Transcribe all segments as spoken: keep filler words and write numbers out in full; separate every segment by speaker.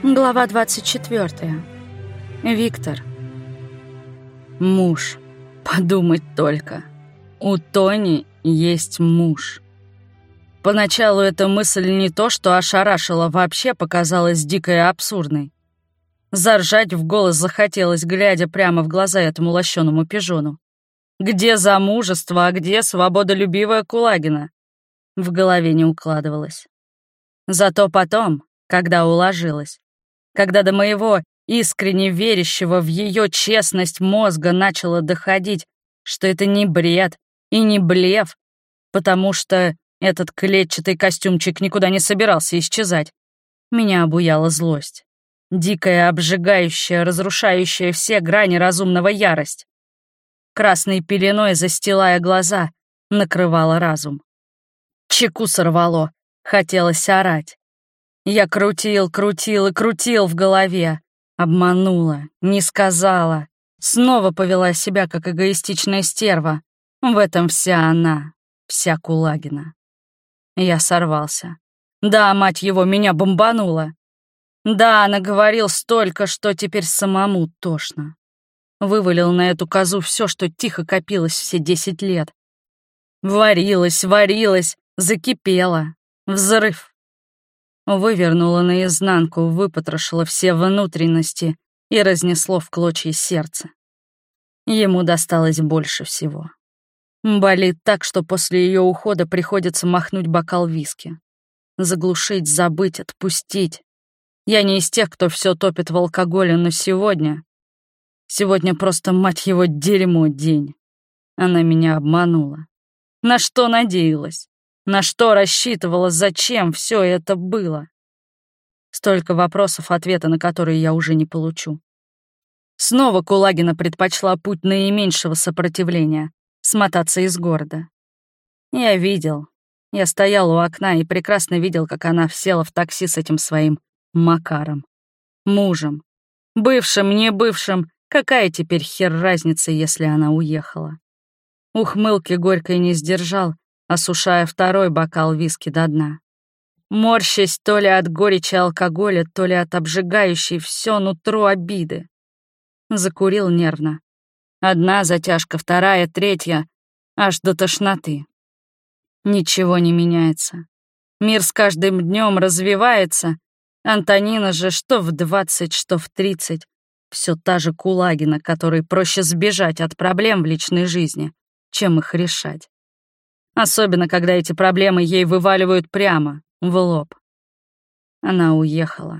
Speaker 1: Глава двадцать четвёртая. Виктор. Муж. Подумать только. У Тони есть муж. Поначалу эта мысль не то что ошарашила, вообще показалась дикой и абсурдной. Заржать в голос захотелось, глядя прямо в глаза этому лощеному пижону. Где замужество, а где свободолюбивая Кулагина? В голове не укладывалось. Зато потом, когда уложилась, когда до моего искренне верящего в ее честность мозга начало доходить, что это не бред и не блеф, потому что этот клетчатый костюмчик никуда не собирался исчезать, меня обуяла злость. Дикая, обжигающая, разрушающая все грани разумного ярость. Красной пеленой, застилая глаза, накрывала разум. Чеку сорвало, хотелось орать. Я крутил, крутил и крутил в голове. Обманула, не сказала. Снова повела себя, как эгоистичная стерва. В этом вся она, вся Кулагина. Я сорвался. Да, мать его, меня бомбануло. Да, наговорил столько, что теперь самому тошно. Вывалил на эту козу все, что тихо копилось все десять лет. Варилась, варилась, закипела. Взрыв. Вывернула наизнанку, выпотрошила все внутренности и разнесло в клочья сердце. Ему досталось больше всего. Болит так, что после ее ухода приходится махнуть бокал виски. Заглушить, забыть, отпустить. Я не из тех, кто все топит в алкоголе, но сегодня... Сегодня просто, мать его, дерьмо день. Она меня обманула. На что надеялась? На что рассчитывала, зачем все это было? Столько вопросов, ответа на которые я уже не получу. Снова Кулагина предпочла путь наименьшего сопротивления — смотаться из города. Я видел. Я стоял у окна и прекрасно видел, как она села в такси с этим своим Макаром. Мужем. Бывшим, не бывшим, какая теперь хер разница, если она уехала? Ухмылки горькой не сдержал, осушая второй бокал виски до дна. Морщась то ли от горечи алкоголя, то ли от обжигающей все нутро обиды. Закурил нервно. Одна затяжка, вторая, третья, аж до тошноты. Ничего не меняется. Мир с каждым днем развивается. Антонина же что в двадцать, что в тридцать. Все та же Кулагина, которой проще сбежать от проблем в личной жизни, чем их решать. Особенно, когда эти проблемы ей вываливают прямо, в лоб. Она уехала.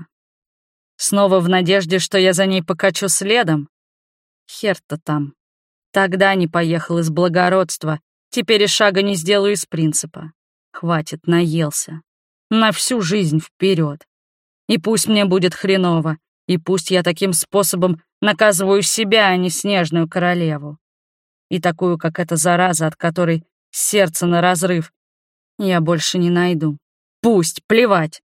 Speaker 1: Снова в надежде, что я за ней покачу следом? Хер-то там. Тогда не поехал из благородства, теперь и шага не сделаю из принципа. Хватит, наелся. На всю жизнь вперед. И пусть мне будет хреново, и пусть я таким способом наказываю себя, а не снежную королеву. И такую, как эта зараза, от которой сердце наразрыв, я больше не найду. Пусть, плевать.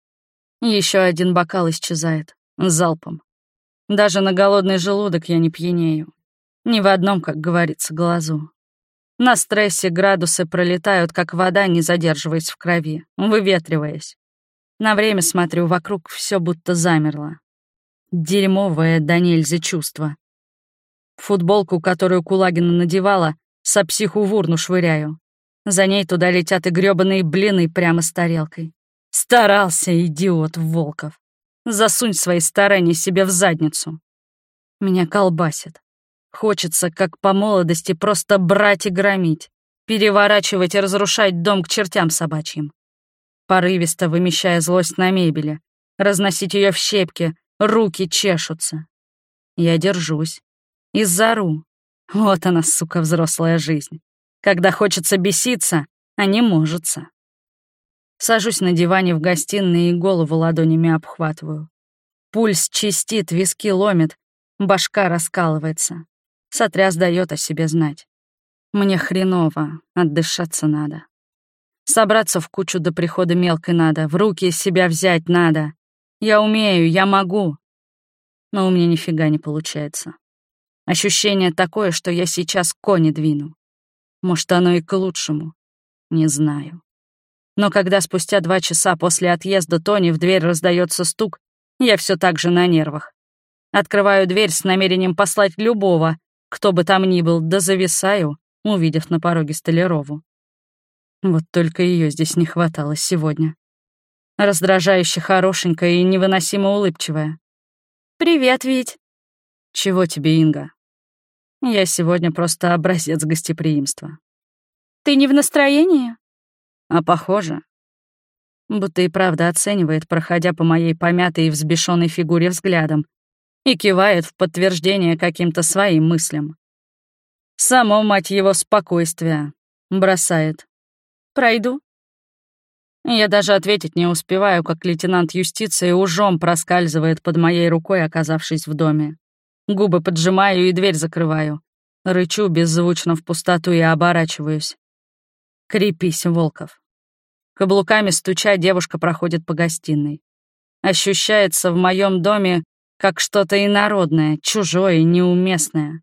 Speaker 1: Еще один бокал исчезает, залпом. Даже на голодный желудок я не пьянею. Ни в одном, как говорится, глазу. На стрессе градусы пролетают, как вода, не задерживаясь в крови, выветриваясь. На время смотрю вокруг, все будто замерло. Дерьмовое до нельзя чувство. Футболку, которую Кулагина надевала, со психу в урну швыряю. За ней туда летят и грёбаные блины прямо с тарелкой. Старался, идиот Волков. Засунь свои старания себе в задницу. Меня колбасит. Хочется, как по молодости, просто брать и громить, переворачивать и разрушать дом к чертям собачьим. Порывисто вымещая злость на мебели, разносить ее в щепки, руки чешутся. Я держусь. И зару. Вот она, сука, взрослая жизнь. Когда хочется беситься, а не можется. Сажусь на диване в гостиной и голову ладонями обхватываю. Пульс чистит, виски ломит, башка раскалывается. Сотряс дает о себе знать. Мне хреново, отдышаться надо. Собраться в кучу до прихода мелкой надо, в руки себя взять надо. Я умею, я могу. Но у меня нифига не получается. Ощущение такое, что я сейчас кони двину. Может, оно и к лучшему. Не знаю. Но когда спустя два часа после отъезда Тони в дверь раздается стук, Я все так же на нервах. Открываю дверь с намерением послать любого, кто бы там ни был, да зависаю, увидев на пороге Столярову. Вот только ее здесь не хватало сегодня. Раздражающе хорошенькая и невыносимо улыбчивая. «Привет, Вить!» «Чего тебе, Инга?» «Я сегодня просто образец гостеприимства». «Ты не в настроении?» «А похоже». Будто и правда оценивает, проходя по моей помятой и взбешенной фигуре взглядом, и кивает в подтверждение каким-то своим мыслям. Само, мать его, спокойствие. Бросает. «Пройду?» Я даже ответить не успеваю, как лейтенант юстиции ужом проскальзывает под моей рукой, оказавшись в доме. Губы поджимаю и дверь закрываю. Рычу беззвучно в пустоту и оборачиваюсь. «Крепись, Волков». Каблуками стуча, девушка проходит по гостиной. Ощущается в моем доме как что-то инородное, чужое, неуместное.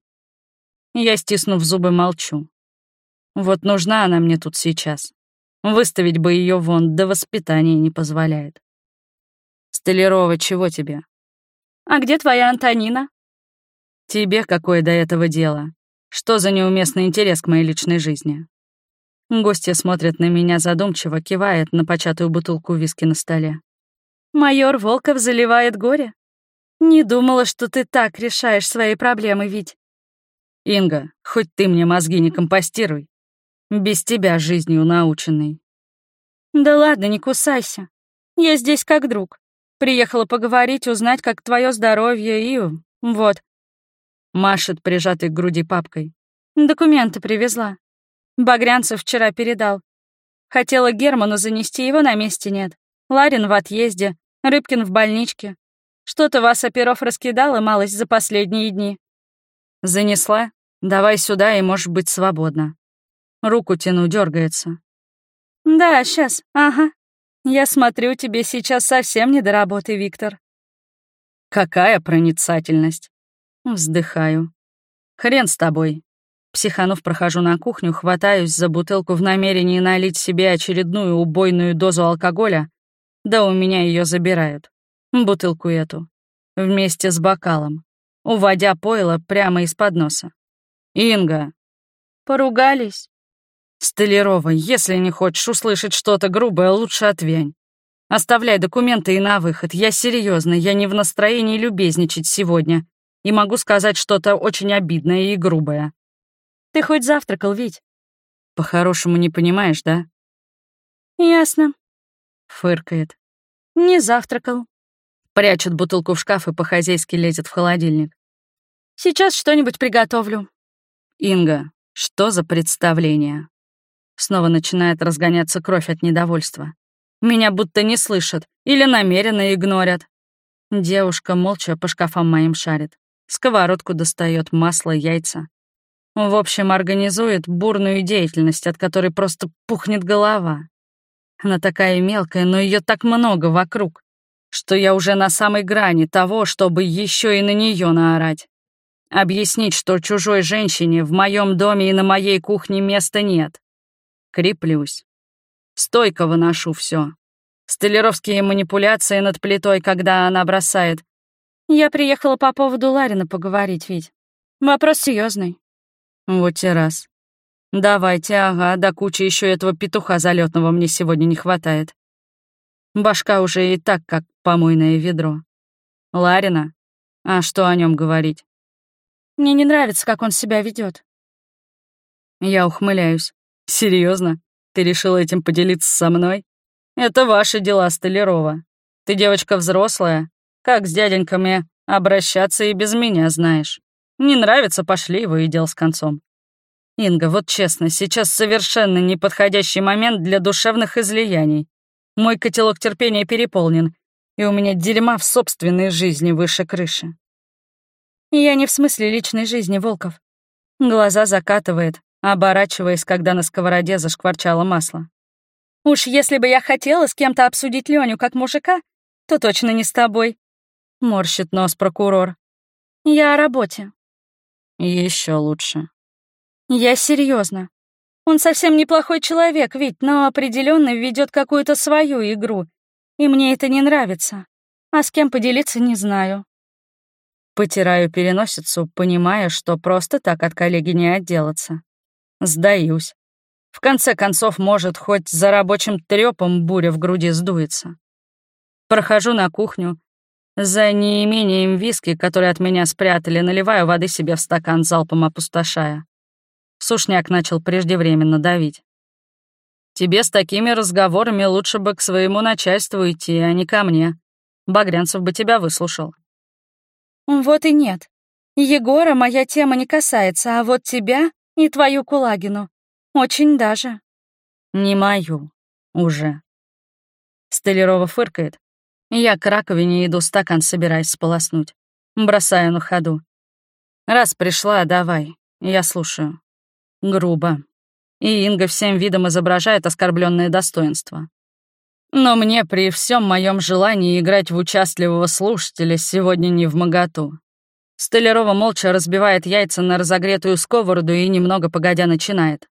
Speaker 1: Я, стиснув зубы, молчу. Вот нужна она мне тут сейчас. Выставить бы ее вон, да воспитание не позволяет. «Столярова, чего тебе?» «А где твоя Антонина?» «Тебе какое до этого дело? Что за неуместный интерес к моей личной жизни?» Гостья смотрит на меня задумчиво, кивает на початую бутылку виски на столе. «Майор Волков заливает горе? Не думала, что ты так решаешь свои проблемы, Вить». «Инга, хоть ты мне мозги не компостируй. Без тебя жизнью наученный». «Да ладно, не кусайся. Я здесь как друг. Приехала поговорить, узнать, как твое здоровье и... вот». Машет прижатой к груди папкой. «Документы привезла. Багрянцев вчера передал. Хотела Герману занести, его на месте нет. Ларин в отъезде, Рыбкин в больничке. Что-то вас, оперов, раскидало малость за последние дни». «Занесла? Давай сюда, и можешь быть свободна». Руку тяну, дергается. «Да, сейчас, ага. Я смотрю, тебе сейчас совсем не до работы, Виктор». «Какая проницательность!» Вздыхаю. «Хрен с тобой». Психанув, прохожу на кухню, хватаюсь за бутылку в намерении налить себе очередную убойную дозу алкоголя, да у меня ее забирают. Бутылку эту. Вместе с бокалом. Уводя пойло прямо из-под носа. «Инга!» «Поругались?» «Столярова, если не хочешь услышать что-то грубое, лучше отвянь. Оставляй документы и на выход. Я серьезно, я не в настроении любезничать сегодня и могу сказать что-то очень обидное и грубое». «Ты хоть завтракал, Вить?» «По-хорошему не понимаешь, да?» «Ясно», — фыркает. «Не завтракал». Прячет бутылку в шкаф и по-хозяйски лезет в холодильник. «Сейчас что-нибудь приготовлю». «Инга, что за представление?» Снова начинает разгоняться кровь от недовольства. Меня будто не слышат или намеренно игнорят. Девушка молча по шкафам моим шарит. Сковородку достает, масло, яйца. В общем, организует бурную деятельность, от которой просто пухнет голова. Она такая мелкая, но ее так много вокруг, что я уже на самой грани того, чтобы еще и на нее наорать. Объяснить, что чужой женщине в моем доме и на моей кухне места нет. Креплюсь. Стойко выношу все. Столяровские манипуляции над плитой, когда она бросает. «Я приехала по поводу Ларина поговорить, Вить. Вопрос серьезный. Вот и раз. Давайте, ага, до кучи еще этого петуха залетного мне сегодня не хватает. Башка уже и так, как помойное ведро. Ларина? А что о нем говорить? Мне не нравится, как он себя ведет. Я ухмыляюсь. Серьезно? Ты решила этим поделиться со мной? Это ваши дела, Столярова. Ты девочка взрослая. Как с дяденьками обращаться и без меня знаешь. Не нравится, пошли его и дел с концом. Инга, вот честно, сейчас совершенно неподходящий момент для душевных излияний. Мой котелок терпения переполнен, и у меня дерьма в собственной жизни выше крыши. Я не в смысле личной жизни, Волков. Глаза закатывает, оборачиваясь, когда на сковороде зашкварчало масло. Уж если бы я хотела с кем-то обсудить Леню как мужика, то точно не с тобой. Морщит нос прокурор. Я о работе. Еще лучше. Я серьезно. Он совсем неплохой человек, ведь, но определенно ведет какую-то свою игру, и мне это не нравится. а с кем поделиться не знаю. Потираю переносицу, понимая, что просто так от коллеги не отделаться. Сдаюсь. В конце концов, может, хоть за рабочим трёпом буря в груди сдуется. Прохожу на кухню. За неимением виски, который от меня спрятали, наливаю воды себе в стакан, залпом опустошая. Сушняк начал преждевременно давить. «Тебе с такими разговорами лучше бы к своему начальству идти, а не ко мне. Багрянцев бы тебя выслушал». «Вот и нет. Егора моя тема не касается, а вот тебя и твою Кулагину. Очень даже». «Не мою. Уже». Столярова фыркает. Я к раковине иду, стакан собираюсь сполоснуть. Бросаю на ходу. «Раз пришла, давай. Я слушаю». Грубо. И Инга всем видом изображает оскорбленное достоинство. Но мне при всем моем желании играть в участливого слушателя сегодня не вмоготу. Столярова молча разбивает яйца на разогретую сковороду и немного погодя начинает.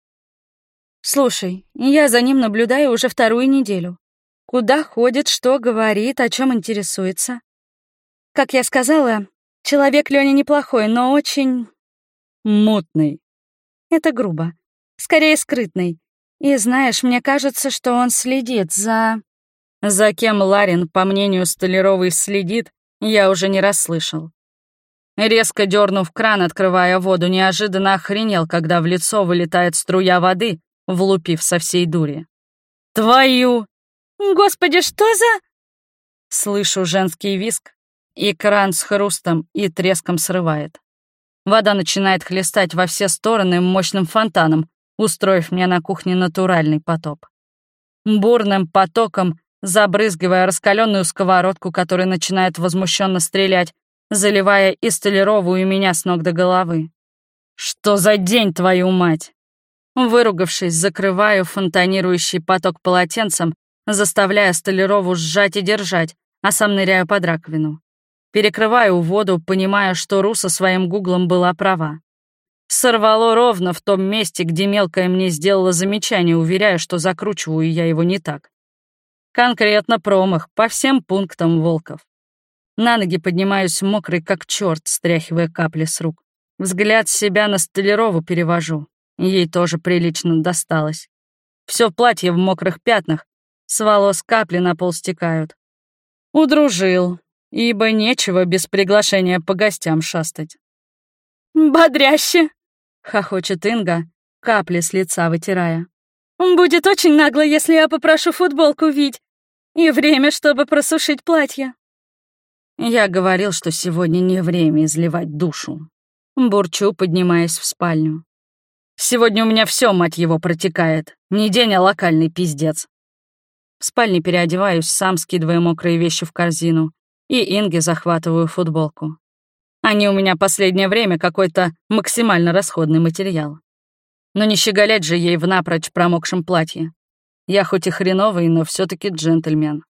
Speaker 1: «Слушай, я за ним наблюдаю уже вторую неделю. Куда ходит, что говорит, о чем интересуется. Как я сказала, человек Лёня неплохой, но очень... мутный. Это грубо. Скорее, скрытный. И знаешь, мне кажется, что он следит за... За кем Ларин, по мнению Столяровой, следит, я уже не расслышал. Резко дернув кран, открывая воду, неожиданно охренел, когда в лицо вылетает струя воды, влупив со всей дури. «Твою! Господи, что за...» Слышу женский визг, и кран с хрустом и треском срывает. Вода начинает хлестать во все стороны мощным фонтаном, устроив мне на кухне натуральный потоп. Бурным потоком, забрызгивая раскаленную сковородку, которая начинает возмущенно стрелять, заливая и Столярову, и меня с ног до головы. «Что за день, твою мать?» Выругавшись, закрываю фонтанирующий поток полотенцем, заставляя Столярову сжать и держать, а сам ныряю под раковину. Перекрываю воду, понимая, что Ру со своим гуглом была права. Сорвало ровно в том месте, где мелкая мне сделала замечание, уверяя, что закручиваю я его не так. Конкретно промах, по всем пунктам Волков. На ноги поднимаюсь мокрый, как черт, стряхивая капли с рук. Взгляд себя на Столярову перевожу. Ей тоже прилично досталось. Все платье в мокрых пятнах, с волос капли на пол стекают. Удружил, ибо нечего без приглашения по гостям шастать. «Бодряще!» — хохочет Инга, капли с лица вытирая. «Будет очень нагло, если я попрошу футболку Вить. И время, чтобы просушить платье». Я говорил, что сегодня не время изливать душу. Бурчу, поднимаясь в спальню. Сегодня у меня все, мать его, протекает. Не день, а локальный пиздец. В спальне переодеваюсь, сам скидывая мокрые вещи в корзину, и Инге захватываю футболку. Они у меня последнее время какой-то максимально расходный материал. Но не щеголять же ей в напрочь промокшем платье. Я хоть и хреновый, но все таки джентльмен.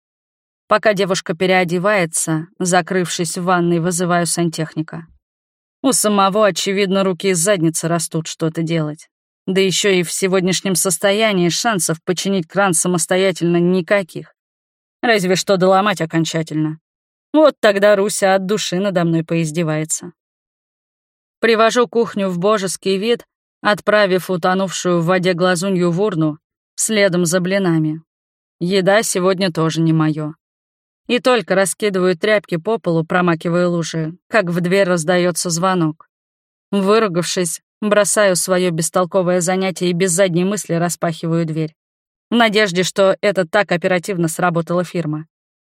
Speaker 1: Пока девушка переодевается, закрывшись в ванной, вызываю сантехника. У самого, очевидно, руки из задницы растут что-то делать. Да еще и в сегодняшнем состоянии шансов починить кран самостоятельно никаких. Разве что доломать окончательно. Вот тогда Руся от души надо мной поиздевается. Привожу кухню в божеский вид, отправив утонувшую в воде глазунью в урну, следом за блинами. Еда сегодня тоже не моё. И только раскидываю тряпки по полу, промакивая лужи, как в дверь раздается звонок. Выругавшись, бросаю свое бестолковое занятие и без задней мысли распахиваю дверь. В надежде, что это так оперативно сработала фирма.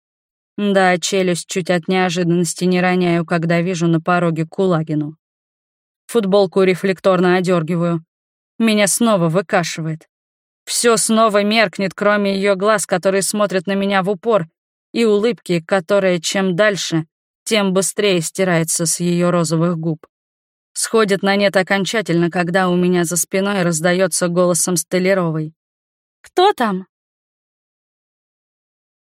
Speaker 1: Да, челюсть чуть от неожиданности не роняю, когда вижу на пороге Кулагину. Футболку рефлекторно одергиваю. Меня снова выкашивает. Все снова меркнет, кроме ее глаз, которые смотрят на меня в упор, и улыбки, которая чем дальше, тем быстрее стирается с ее розовых губ. Сходит на нет окончательно, когда у меня за спиной раздается голосом Столяровой. «Кто там?»